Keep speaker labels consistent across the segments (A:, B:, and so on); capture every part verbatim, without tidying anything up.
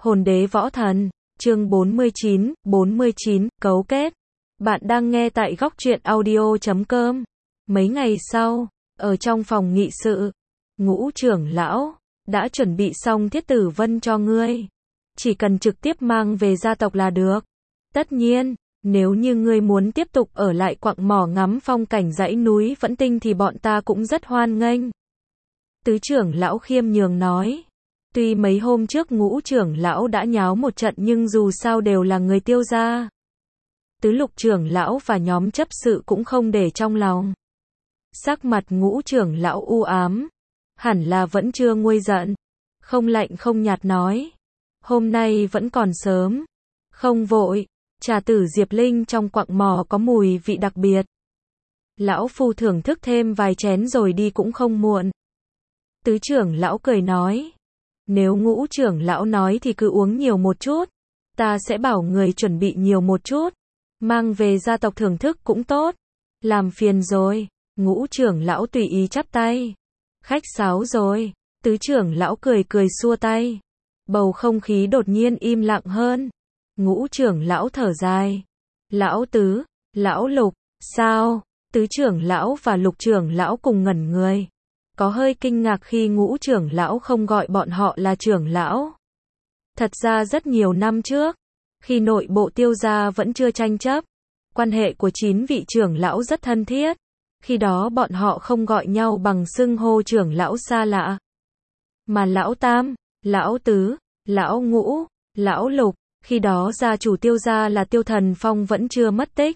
A: Hồn đế võ thần, chương bốn mươi chín, bốn mươi chín, cấu kết. Bạn đang nghe tại góc truyện audio chấm com. Mấy ngày sau, ở trong phòng nghị sự, Ngũ trưởng lão đã chuẩn bị xong thiết tử vân cho ngươi. Chỉ cần trực tiếp mang về gia tộc là được. Tất nhiên, nếu như ngươi muốn tiếp tục ở lại quặng mỏ ngắm phong cảnh dãy núi Vẫn Tinh thì bọn ta cũng rất hoan nghênh. Tứ trưởng lão khiêm nhường nói. Tuy mấy hôm trước Ngũ trưởng lão đã nháo một trận nhưng dù sao đều là người Tiêu gia. Tứ lục trưởng lão và nhóm chấp sự cũng không để trong lòng. Sắc mặt Ngũ trưởng lão u ám, hẳn là vẫn chưa nguôi giận. Không lạnh không nhạt nói. Hôm nay vẫn còn sớm. Không vội, trà tử Diệp Linh trong quặng mỏ có mùi vị đặc biệt. Lão phu thưởng thức thêm vài chén rồi đi cũng không muộn. Tứ trưởng lão cười nói. Nếu Ngũ trưởng lão nói thì cứ uống nhiều một chút. Ta sẽ bảo người chuẩn bị nhiều một chút. Mang về gia tộc thưởng thức cũng tốt. Làm phiền rồi. Ngũ trưởng lão tùy ý chắp tay. Khách sáo rồi. Tứ trưởng lão cười cười xua tay. Bầu không khí đột nhiên im lặng hơn. Ngũ trưởng lão thở dài. Lão tứ, lão lục, sao? Tứ trưởng lão và lục trưởng lão cùng ngẩn người. Có hơi kinh ngạc khi Ngũ trưởng lão không gọi bọn họ là trưởng lão. Thật ra rất nhiều năm trước, khi nội bộ Tiêu gia vẫn chưa tranh chấp, quan hệ của chín vị trưởng lão rất thân thiết. Khi đó bọn họ không gọi nhau bằng xưng hô trưởng lão xa lạ, mà lão tam, lão tứ, lão ngũ, lão lục. Khi đó gia chủ Tiêu gia là Tiêu Thần Phong vẫn chưa mất tích.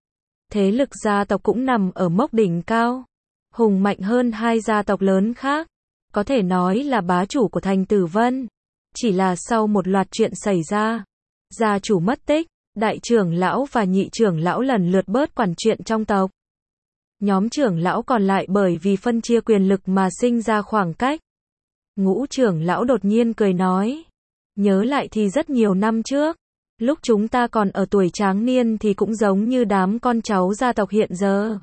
A: Thế lực gia tộc cũng nằm ở mốc đỉnh cao, hùng mạnh hơn hai gia tộc lớn khác, có thể nói là bá chủ của thành Tử Vân. Chỉ là sau một loạt chuyện xảy ra, gia chủ mất tích, đại trưởng lão và nhị trưởng lão lần lượt bớt quản chuyện trong tộc. Nhóm trưởng lão còn lại bởi vì phân chia quyền lực mà sinh ra khoảng cách. Ngũ trưởng lão đột nhiên cười nói. Nhớ lại thì rất nhiều năm trước, lúc chúng ta còn ở tuổi tráng niên thì cũng giống như đám con cháu gia tộc hiện giờ.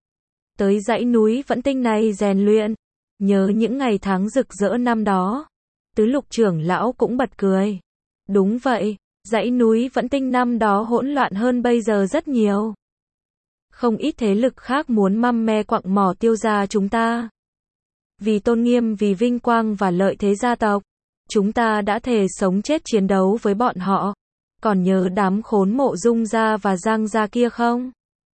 A: Tới dãy núi Vẫn Tinh này rèn luyện, nhớ những ngày tháng rực rỡ năm đó. Tứ lục trưởng lão cũng bật cười. Đúng vậy, dãy núi Vẫn Tinh năm đó hỗn loạn hơn bây giờ rất nhiều. Không ít thế lực khác muốn măm me quặng mỏ Tiêu gia chúng ta. Vì tôn nghiêm, vì vinh quang và lợi thế gia tộc, chúng ta đã thề sống chết chiến đấu với bọn họ. Còn nhớ đám khốn Mộ Dung gia và Giang gia kia không?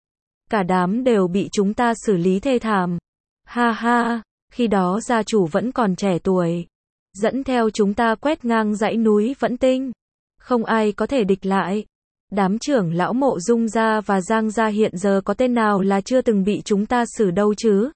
A: Cả đám đều bị chúng ta xử lý thê thảm. Ha ha, khi đó gia chủ vẫn còn trẻ tuổi, dẫn theo chúng ta quét ngang dãy núi Vẫn Tinh. Không ai có thể địch lại. Đám trưởng lão Mộ Dung gia và Giang gia hiện giờ có tên nào là chưa từng bị chúng ta xử đâu chứ?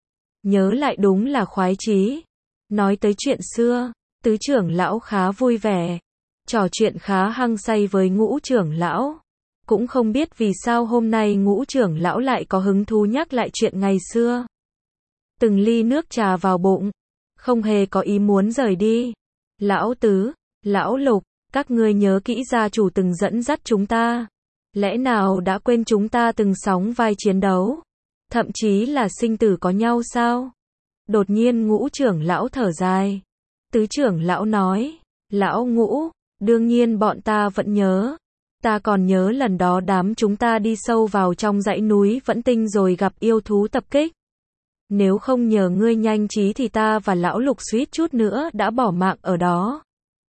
A: Nhớ lại đúng là khoái chí. Nói tới chuyện xưa, tứ trưởng lão khá vui vẻ, trò chuyện khá hăng say với Ngũ trưởng lão. Cũng không biết vì sao hôm nay Ngũ trưởng lão lại có hứng thú nhắc lại chuyện ngày xưa. Từng ly nước trà vào bụng, không hề có ý muốn rời đi. Lão tứ, lão lục, các ngươi nhớ kỹ gia chủ từng dẫn dắt chúng ta. Lẽ nào đã quên chúng ta từng sóng vai chiến đấu, thậm chí là sinh tử có nhau sao? Đột nhiên Ngũ trưởng lão thở dài. Tứ trưởng lão nói. Lão Ngũ, đương nhiên bọn ta vẫn nhớ. Ta còn nhớ lần đó đám chúng ta đi sâu vào trong dãy núi Vẫn Tinh rồi gặp yêu thú tập kích. Nếu không nhờ ngươi nhanh trí thì ta và lão lục suýt chút nữa đã bỏ mạng ở đó.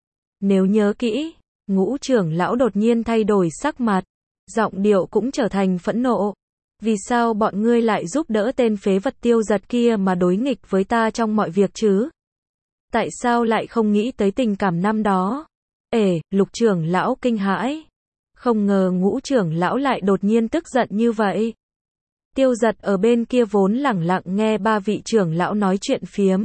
A: Nếu nhớ kỹ, Ngũ trưởng lão đột nhiên thay đổi sắc mặt, giọng điệu cũng trở thành phẫn nộ. Vì sao bọn ngươi lại giúp đỡ tên phế vật Tiêu Giật kia mà đối nghịch với ta trong mọi việc chứ? Tại sao lại không nghĩ tới tình cảm năm đó? Ể, lục trưởng lão kinh hãi. Không ngờ Ngũ trưởng lão lại đột nhiên tức giận như vậy. Tiêu Giật ở bên kia vốn lẳng lặng nghe ba vị trưởng lão nói chuyện phiếm.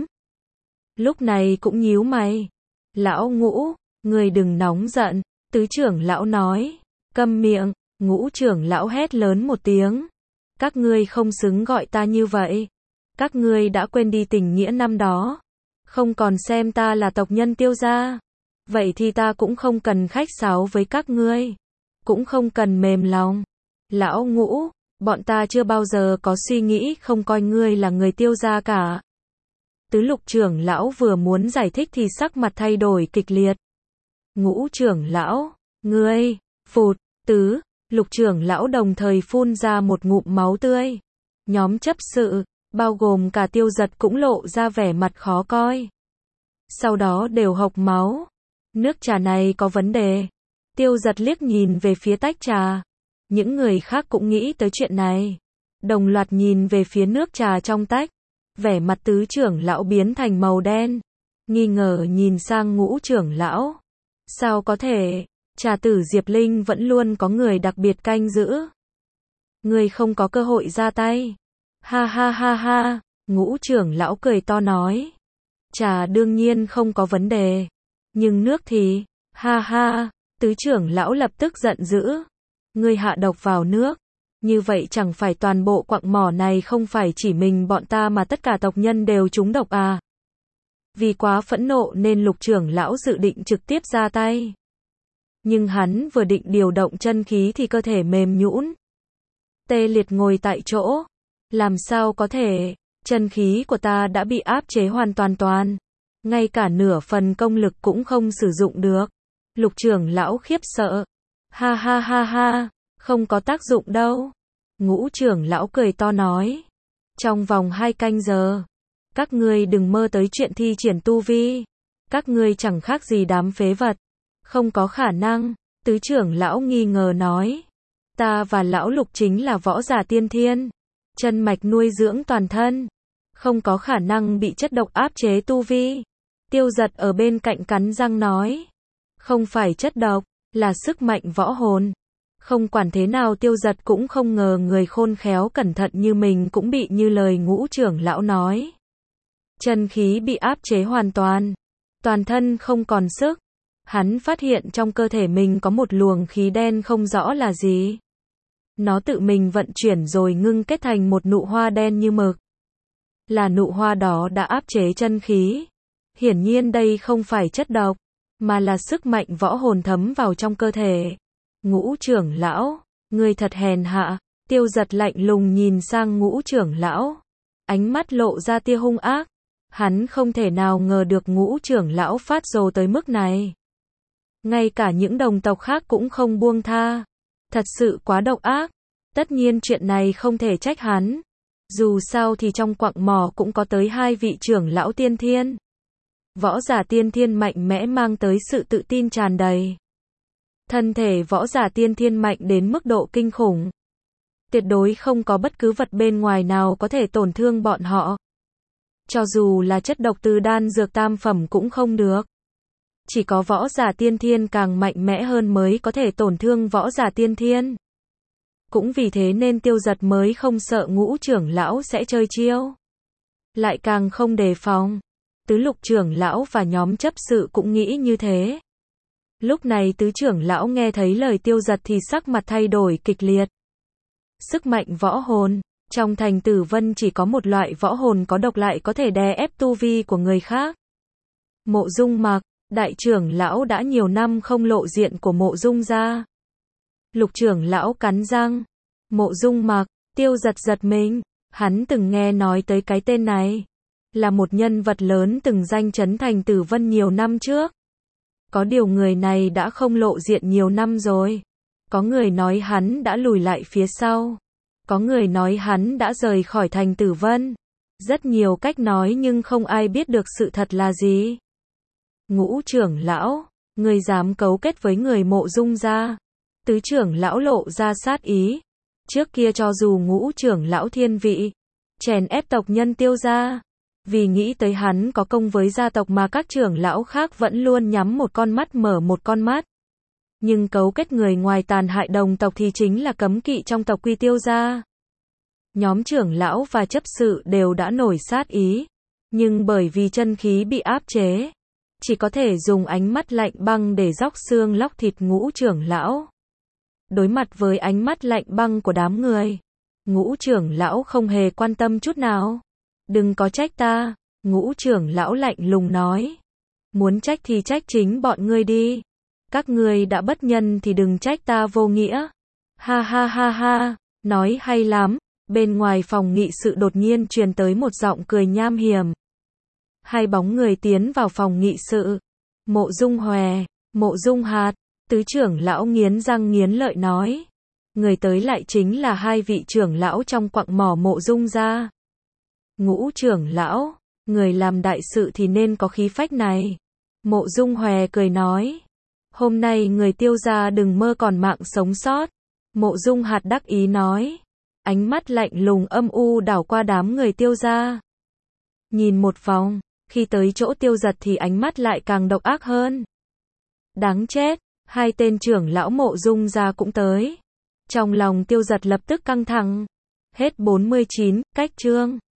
A: Lúc này cũng nhíu mày. Lão Ngũ, ngươi đừng nóng giận. Tứ trưởng lão nói. Câm miệng. Ngũ trưởng lão hét lớn một tiếng. Các ngươi không xứng gọi ta như vậy. Các ngươi đã quên đi tình nghĩa năm đó. Không còn xem ta là tộc nhân Tiêu gia. Vậy thì ta cũng không cần khách sáo với các ngươi. Cũng không cần mềm lòng. Lão Ngũ, bọn ta chưa bao giờ có suy nghĩ không coi ngươi là người Tiêu gia cả. Tứ lục trưởng lão vừa muốn giải thích thì sắc mặt thay đổi kịch liệt. Ngũ trưởng lão, ngươi, phụt, tứ, lục trưởng lão đồng thời phun ra một ngụm máu tươi. Nhóm chấp sự, bao gồm cả Tiêu Giật cũng lộ ra vẻ mặt khó coi. Sau đó đều hộc máu. Nước trà này có vấn đề. Tiêu Giật liếc nhìn về phía tách trà. Những người khác cũng nghĩ tới chuyện này. Đồng loạt nhìn về phía nước trà trong tách. Vẻ mặt tứ trưởng lão biến thành màu đen. Nghi ngờ nhìn sang ngũ trưởng lão. Sao có thể, trà tử Diệp Linh vẫn luôn có người đặc biệt canh giữ. Người không có cơ hội ra tay. Ha ha ha ha, ngũ trưởng lão cười to nói. Trà đương nhiên không có vấn đề. Nhưng nước thì, ha ha, tứ trưởng lão lập tức giận dữ. Ngươi hạ độc vào nước. Như vậy chẳng phải toàn bộ quặng mỏ này không phải chỉ mình bọn ta mà tất cả tộc nhân đều trúng độc à. Vì quá phẫn nộ nên lục trưởng lão dự định trực tiếp ra tay. Nhưng hắn vừa định điều động chân khí thì cơ thể mềm nhũn. Tê liệt ngồi tại chỗ. Làm sao có thể, chân khí của ta đã bị áp chế hoàn toàn toàn. Ngay cả nửa phần công lực cũng không sử dụng được. Lục trưởng lão khiếp sợ. Ha ha ha ha, không có tác dụng đâu. Ngũ trưởng lão cười to nói. Trong vòng hai canh giờ, các ngươi đừng mơ tới chuyện thi triển tu vi. Các ngươi chẳng khác gì đám phế vật. Không có khả năng, tứ trưởng lão nghi ngờ nói. Ta và lão lục chính là võ giả tiên thiên. Chân mạch nuôi dưỡng toàn thân. Không có khả năng bị chất độc áp chế tu vi. Tiêu Giật ở bên cạnh cắn răng nói. Không phải chất độc, là sức mạnh võ hồn. Không quản thế nào Tiêu Giật cũng không ngờ người khôn khéo cẩn thận như mình cũng bị như lời ngũ trưởng lão nói. Chân khí bị áp chế hoàn toàn. Toàn thân không còn sức. Hắn phát hiện trong cơ thể mình có một luồng khí đen không rõ là gì. Nó tự mình vận chuyển rồi ngưng kết thành một nụ hoa đen như mực. Là nụ hoa đó đã áp chế chân khí. Hiển nhiên đây không phải chất độc, mà là sức mạnh võ hồn thấm vào trong cơ thể. Ngũ trưởng lão, ngươi thật hèn hạ. Tiêu Giật lạnh lùng nhìn sang ngũ trưởng lão. Ánh mắt lộ ra tia hung ác. Hắn không thể nào ngờ được ngũ trưởng lão phát rồ tới mức này. Ngay cả những đồng tộc khác cũng không buông tha. Thật sự quá độc ác. Tất nhiên chuyện này không thể trách hắn. Dù sao thì trong quặng mỏ cũng có tới hai vị trưởng lão tiên thiên. Võ giả tiên thiên mạnh mẽ mang tới sự tự tin tràn đầy. Thân thể võ giả tiên thiên mạnh đến mức độ kinh khủng. Tuyệt đối không có bất cứ vật bên ngoài nào có thể tổn thương bọn họ. Cho dù là chất độc từ đan dược tam phẩm cũng không được. Chỉ có võ giả tiên thiên càng mạnh mẽ hơn mới có thể tổn thương võ giả tiên thiên. Cũng vì thế nên Tiêu Giật mới không sợ ngũ trưởng lão sẽ chơi chiêu. Lại càng không đề phòng. Tứ lục trưởng lão và nhóm chấp sự cũng nghĩ như thế. Lúc này tứ trưởng lão nghe thấy lời Tiêu Giật thì sắc mặt thay đổi kịch liệt. Sức mạnh võ hồn. Trong thành Tử Vân chỉ có một loại võ hồn có độc lại có thể đè ép tu vi của người khác. Mộ Dung Mặc, đại trưởng lão đã nhiều năm không lộ diện của Mộ Dung gia. Lục trưởng lão cắn răng. Mộ Dung Mặc, Tiêu Giật giật mình. Hắn từng nghe nói tới cái tên này. Là một nhân vật lớn từng danh chấn thành Tử Vân nhiều năm trước. Có điều người này đã không lộ diện nhiều năm rồi. Có người nói hắn đã lùi lại phía sau. Có người nói hắn đã rời khỏi thành Tử Vân. Rất nhiều cách nói nhưng không ai biết được sự thật là gì. Ngũ trưởng lão, người dám cấu kết với người Mộ Dung gia. Tứ trưởng lão lộ ra sát ý. Trước kia cho dù ngũ trưởng lão thiên vị, chèn ép tộc nhân Tiêu gia. Vì nghĩ tới hắn có công với gia tộc mà các trưởng lão khác vẫn luôn nhắm một con mắt mở một con mắt. Nhưng cấu kết người ngoài tàn hại đồng tộc thì chính là cấm kỵ trong tộc quy Tiêu gia. Nhóm trưởng lão và chấp sự đều đã nổi sát ý. Nhưng bởi vì chân khí bị áp chế, chỉ có thể dùng ánh mắt lạnh băng để róc xương lóc thịt ngũ trưởng lão. Đối mặt với ánh mắt lạnh băng của đám người, ngũ trưởng lão không hề quan tâm chút nào. Đừng có trách ta, ngũ trưởng lão lạnh lùng nói. Muốn trách thì trách chính bọn ngươi đi. Các ngươi đã bất nhân thì đừng trách ta vô nghĩa. Ha ha ha ha, nói hay lắm. Bên ngoài phòng nghị sự đột nhiên truyền tới một giọng cười nham hiểm. Hai bóng người tiến vào phòng nghị sự. Mộ Dung Hòe, Mộ Dung Hạt, tứ trưởng lão nghiến răng nghiến lợi nói. Người tới lại chính là hai vị trưởng lão trong quặng mỏ Mộ Dung gia. Ngũ trưởng lão, người làm đại sự thì nên có khí phách này. Mộ Dung Hòe cười nói. Hôm nay người Tiêu gia đừng mơ còn mạng sống sót. Mộ Dung Hạt đắc ý nói. Ánh mắt lạnh lùng âm u đảo qua đám người Tiêu gia. Nhìn một vòng, khi tới chỗ Tiêu Giật thì ánh mắt lại càng độc ác hơn. Đáng chết, hai tên trưởng lão Mộ Dung gia cũng tới. Trong lòng Tiêu Giật lập tức căng thẳng. Hết bốn mươi chín, cách chương.